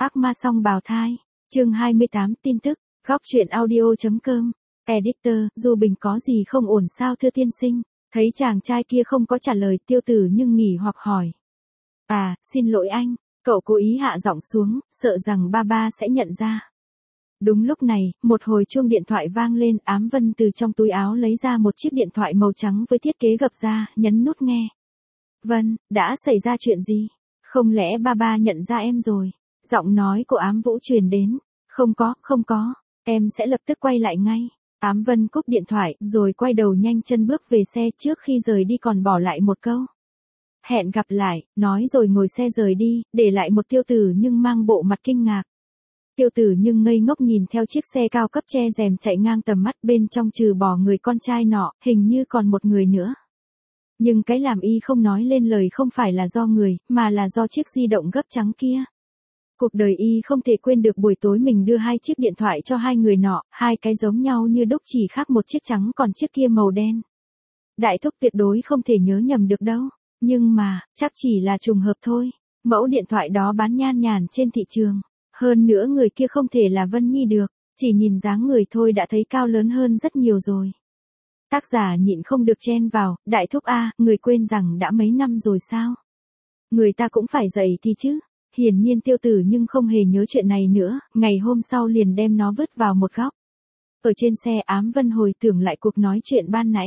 Ác ma song bào thai. Chương 28 tin tức. Góc truyện audio.com. Editor, Du Bình có gì không ổn sao thưa tiên sinh? Thấy chàng trai kia không có trả lời Tiêu Tử nhưng nghỉ hoặc hỏi. À, xin lỗi anh. Cậu cố ý hạ giọng xuống, sợ rằng ba sẽ nhận ra. Đúng lúc này, một hồi chuông điện thoại vang lên. Ám Vân từ trong túi áo lấy ra một chiếc điện thoại màu trắng với thiết kế gập ra, nhấn nút nghe. Vân, đã xảy ra chuyện gì? Không lẽ ba nhận ra em rồi? Giọng nói của Ám Vũ truyền đến. Không có, em sẽ lập tức quay lại ngay. Ám Vân cúp điện thoại, rồi quay đầu nhanh chân bước về xe, trước khi rời đi còn bỏ lại một câu. Hẹn gặp lại, nói rồi ngồi xe rời đi, để lại một Tiêu Tử nhưng mang bộ mặt kinh ngạc. Tiêu Tử nhưng ngây ngốc nhìn theo chiếc xe cao cấp che rèm chạy ngang tầm mắt, bên trong trừ bỏ người con trai nọ, hình như còn một người nữa. Nhưng cái làm y không nói lên lời không phải là do người, mà là do chiếc di động gấp trắng kia. Cuộc đời y không thể quên được buổi tối mình đưa hai chiếc điện thoại cho hai người nọ, hai cái giống nhau như đúc, chỉ khác một chiếc trắng còn chiếc kia màu đen. Đại thúc tuyệt đối không thể nhớ nhầm được đâu, nhưng mà, chắc chỉ là trùng hợp thôi. Mẫu điện thoại đó bán nhan nhản trên thị trường. Hơn nữa người kia không thể là Vân Nhi được, chỉ nhìn dáng người thôi đã thấy cao lớn hơn rất nhiều rồi. Tác giả nhịn không được chen vào, đại thúc a, người quên rằng đã mấy năm rồi sao? Người ta cũng phải dậy thì chứ. Hiển nhiên Tiêu Tử nhưng không hề nhớ chuyện này nữa, ngày hôm sau liền đem nó vứt vào một góc. Ở trên xe Ám Vân hồi tưởng lại cuộc nói chuyện ban nãy.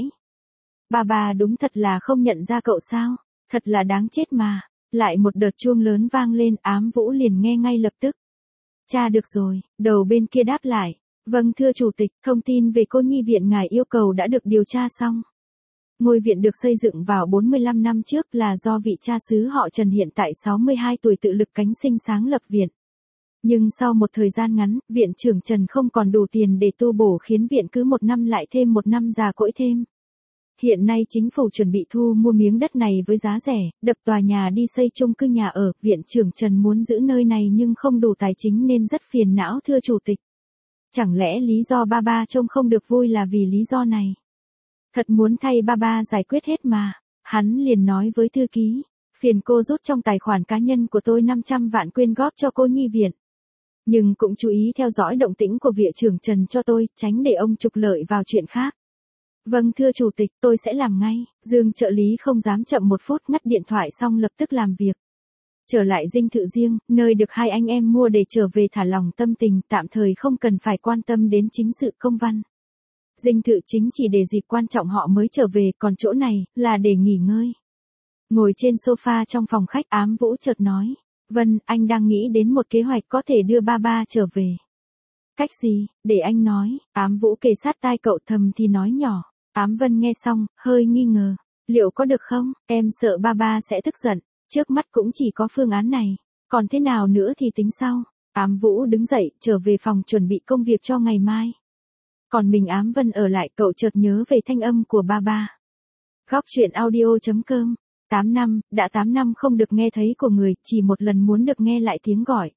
Bà đúng thật là không nhận ra cậu sao? Thật là đáng chết mà. Lại một đợt chuông lớn vang lên, Ám Vũ liền nghe ngay lập tức. Cha được rồi, đầu bên kia đáp lại. Vâng thưa chủ tịch, thông tin về cô nhi viện ngài yêu cầu đã được điều tra xong. Ngôi viện được xây dựng vào 45 năm trước, là do vị cha xứ họ Trần hiện tại 62 tuổi tự lực cánh sinh sáng lập viện. Nhưng sau một thời gian ngắn, viện trưởng Trần không còn đủ tiền để tu bổ, khiến viện cứ một năm lại thêm một năm già cỗi thêm. Hiện nay chính phủ chuẩn bị thu mua miếng đất này với giá rẻ, đập tòa nhà đi xây chung cư nhà ở. Viện trưởng Trần muốn giữ nơi này nhưng không đủ tài chính nên rất phiền não thưa chủ tịch. Chẳng lẽ lý do ba trông không được vui là vì lý do này? Thật muốn thay ba giải quyết hết mà. Hắn liền nói với thư ký, phiền cô rút trong tài khoản cá nhân của tôi 500 vạn quyên góp cho cô nhi viện. Nhưng cũng chú ý theo dõi động tĩnh của viện trưởng Trần cho tôi, tránh để ông trục lợi vào chuyện khác. Vâng thưa chủ tịch, tôi sẽ làm ngay. Dương trợ lý không dám chậm một phút, ngắt điện thoại xong lập tức làm việc. Trở lại dinh thự riêng, nơi được hai anh em mua để trở về thả lòng tâm tình, tạm thời không cần phải quan tâm đến chính sự công văn. Dinh thự chính chỉ để dịp quan trọng họ mới trở về, còn chỗ này, là để nghỉ ngơi. Ngồi trên sofa trong phòng khách, Ám Vũ chợt nói. Vân, anh đang nghĩ đến một kế hoạch có thể đưa ba trở về. Cách gì, để anh nói. Ám Vũ kề sát tai cậu, thầm thì nói nhỏ. Ám Vân nghe xong, hơi nghi ngờ. Liệu có được không, em sợ ba sẽ tức giận. Trước mắt cũng chỉ có phương án này. Còn thế nào nữa thì tính sau. Ám Vũ đứng dậy, trở về phòng chuẩn bị công việc cho ngày mai. Còn mình Ám Vân ở lại, cậu chợt nhớ về thanh âm của ba. Góc truyện audio.com. 8 năm, đã 8 năm không được nghe thấy của người, chỉ một lần muốn được nghe lại tiếng gọi.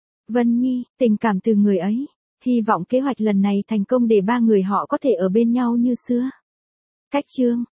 Vân Nhi, tình cảm từ người ấy. Hy vọng kế hoạch lần này thành công để ba người họ có thể ở bên nhau như xưa. Cách chương.